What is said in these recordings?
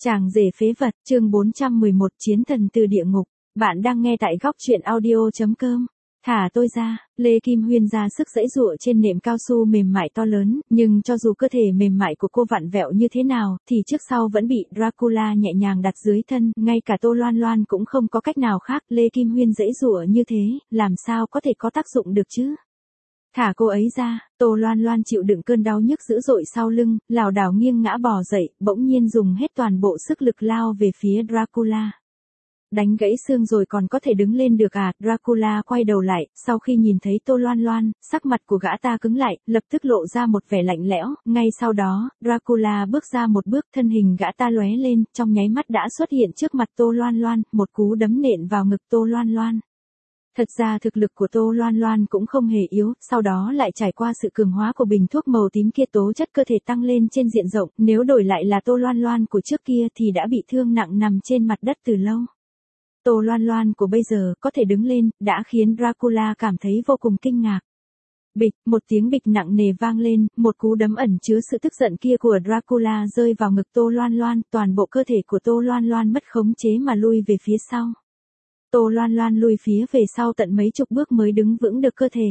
Chàng rể phế vật, chương 411 chiến thần từ địa ngục. Bạn đang nghe tại góc truyện audio.com. Thả tôi ra, Lê Kim Huyên ra sức giãy giụa trên nệm cao su mềm mại to lớn, nhưng cho dù cơ thể mềm mại của cô vặn vẹo như thế nào, thì trước sau vẫn bị Dracula nhẹ nhàng đặt dưới thân, ngay cả Tô Loan Loan cũng không có cách nào khác. Lê Kim Huyên giãy giụa như thế, làm sao có thể có tác dụng được chứ? Thả cô ấy ra. Tô Loan Loan chịu đựng cơn đau nhức dữ dội sau lưng, lảo đảo nghiêng ngã bò dậy, bỗng nhiên dùng hết toàn bộ sức lực lao về phía Dracula. Đánh gãy xương rồi còn có thể đứng lên được à? Dracula quay đầu lại, sau khi nhìn thấy Tô Loan Loan, sắc mặt của gã ta cứng lại, lập tức lộ ra một vẻ lạnh lẽo. Ngay sau đó, Dracula bước ra một bước, thân hình gã ta lóe lên, trong nháy mắt đã xuất hiện trước mặt Tô Loan Loan, một cú đấm nện vào ngực Tô Loan Loan. Thật ra thực lực của Tô Loan Loan cũng không hề yếu, sau đó lại trải qua sự cường hóa của bình thuốc màu tím kia, tố chất cơ thể tăng lên trên diện rộng, nếu đổi lại là Tô Loan Loan của trước kia thì đã bị thương nặng nằm trên mặt đất từ lâu. Tô Loan Loan của bây giờ có thể đứng lên, đã khiến Dracula cảm thấy vô cùng kinh ngạc. Bịch, một tiếng bịch nặng nề vang lên, một cú đấm ẩn chứa sự tức giận kia của Dracula rơi vào ngực Tô Loan Loan, toàn bộ cơ thể của Tô Loan Loan mất khống chế mà lui về phía sau. Tô Loan Loan lui phía về sau tận mấy chục bước mới đứng vững được cơ thể.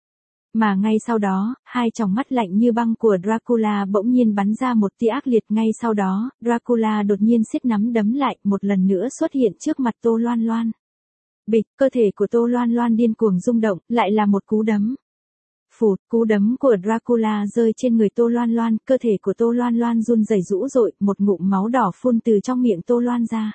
Mà ngay sau đó, hai tròng mắt lạnh như băng của Dracula bỗng nhiên bắn ra một tia ác liệt. Ngay sau đó, Dracula đột nhiên siết nắm đấm lại, một lần nữa xuất hiện trước mặt Tô Loan Loan. Bịch, cơ thể của Tô Loan Loan điên cuồng rung động, lại là một cú đấm. Phụt, cú đấm của Dracula rơi trên người Tô Loan Loan, cơ thể của Tô Loan Loan run rẩy dữ dội, một ngụm máu đỏ phun từ trong miệng Tô Loan ra.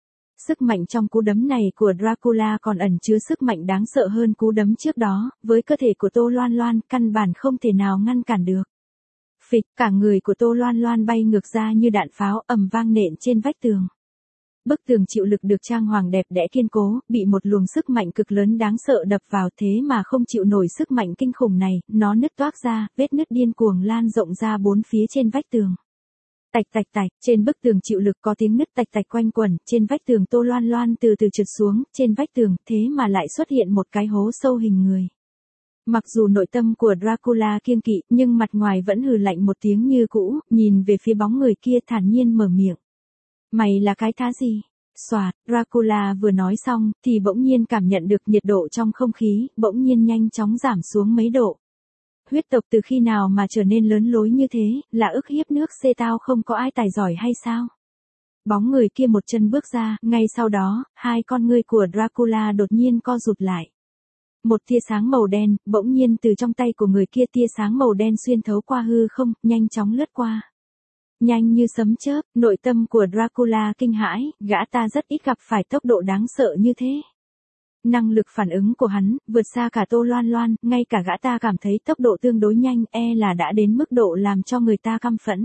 Sức mạnh trong cú đấm này của Dracula còn ẩn chứa sức mạnh đáng sợ hơn cú đấm trước đó, với cơ thể của Tô Loan Loan, căn bản không thể nào ngăn cản được. Phịch, cả người của Tô Loan Loan bay ngược ra như đạn pháo, ầm vang nện trên vách tường. Bức tường chịu lực được trang hoàng đẹp đẽ kiên cố, bị một luồng sức mạnh cực lớn đáng sợ đập vào, thế mà không chịu nổi sức mạnh kinh khủng này, nó nứt toác ra, vết nứt điên cuồng lan rộng ra bốn phía trên vách tường. Tạch tạch tạch, trên bức tường chịu lực có tiếng nứt tạch tạch quanh quẩn, trên vách tường Tô Loan Loan từ từ trượt xuống, trên vách tường, thế mà lại xuất hiện một cái hố sâu hình người. Mặc dù nội tâm của Dracula kiêng kỵ, nhưng mặt ngoài vẫn hừ lạnh một tiếng như cũ, nhìn về phía bóng người kia thản nhiên mở miệng. Mày là cái thá gì? Soạt, Dracula vừa nói xong, thì bỗng nhiên cảm nhận được nhiệt độ trong không khí, bỗng nhiên nhanh chóng giảm xuống mấy độ. Huyết tộc từ khi nào mà trở nên lớn lối như thế, là ức hiếp nước xê tao không có ai tài giỏi hay sao? Bóng người kia một chân bước ra, ngay sau đó, hai con ngươi của Dracula đột nhiên co rụt lại. Một tia sáng màu đen, bỗng nhiên từ trong tay của người kia, tia sáng màu đen xuyên thấu qua hư không, nhanh chóng lướt qua. Nhanh như sấm chớp, nội tâm của Dracula kinh hãi, gã ta rất ít gặp phải tốc độ đáng sợ như thế. Năng lực phản ứng của hắn, vượt xa cả Tô Loan Loan, ngay cả gã ta cảm thấy tốc độ tương đối nhanh, là đã đến mức độ làm cho người ta căm phẫn.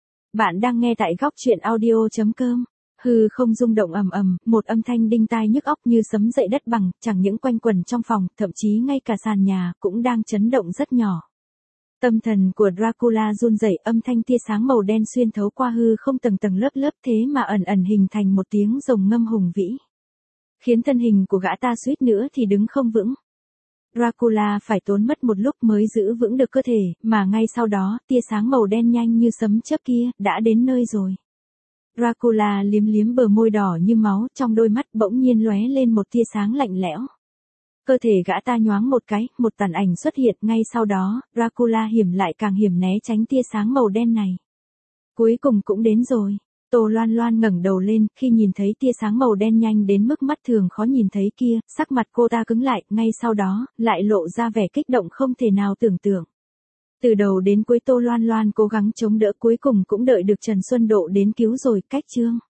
Bạn đang nghe tại góc truyện audio.com. Hư không rung động ầm ầm, một âm thanh đinh tai nhức óc như sấm dậy đất bằng, chẳng những quanh quẩn trong phòng, thậm chí ngay cả sàn nhà, cũng đang chấn động rất nhỏ. Tâm thần của Dracula run rẩy, âm thanh tia sáng màu đen xuyên thấu qua hư không tầng tầng lớp lớp, thế mà ẩn ẩn hình thành một tiếng rồng ngâm hùng vĩ. Khiến thân hình của gã ta suýt nữa thì đứng không vững. Dracula phải tốn mất một lúc mới giữ vững được cơ thể, mà ngay sau đó, tia sáng màu đen nhanh như sấm chớp kia, đã đến nơi rồi. Dracula liếm liếm bờ môi đỏ như máu, trong đôi mắt bỗng nhiên lóe lên một tia sáng lạnh lẽo. Cơ thể gã ta nhoáng một cái, một tàn ảnh xuất hiện, ngay sau đó, Dracula hiểm lại càng hiểm né tránh tia sáng màu đen này. Cuối cùng cũng đến rồi. Tô Loan Loan ngẩng đầu lên, khi nhìn thấy tia sáng màu đen nhanh đến mức mắt thường khó nhìn thấy kia, sắc mặt cô ta cứng lại, ngay sau đó, lại lộ ra vẻ kích động không thể nào tưởng tượng. Từ đầu đến cuối Tô Loan Loan cố gắng chống đỡ, cuối cùng cũng đợi được Trần Xuân Độ đến cứu rồi. Cách chương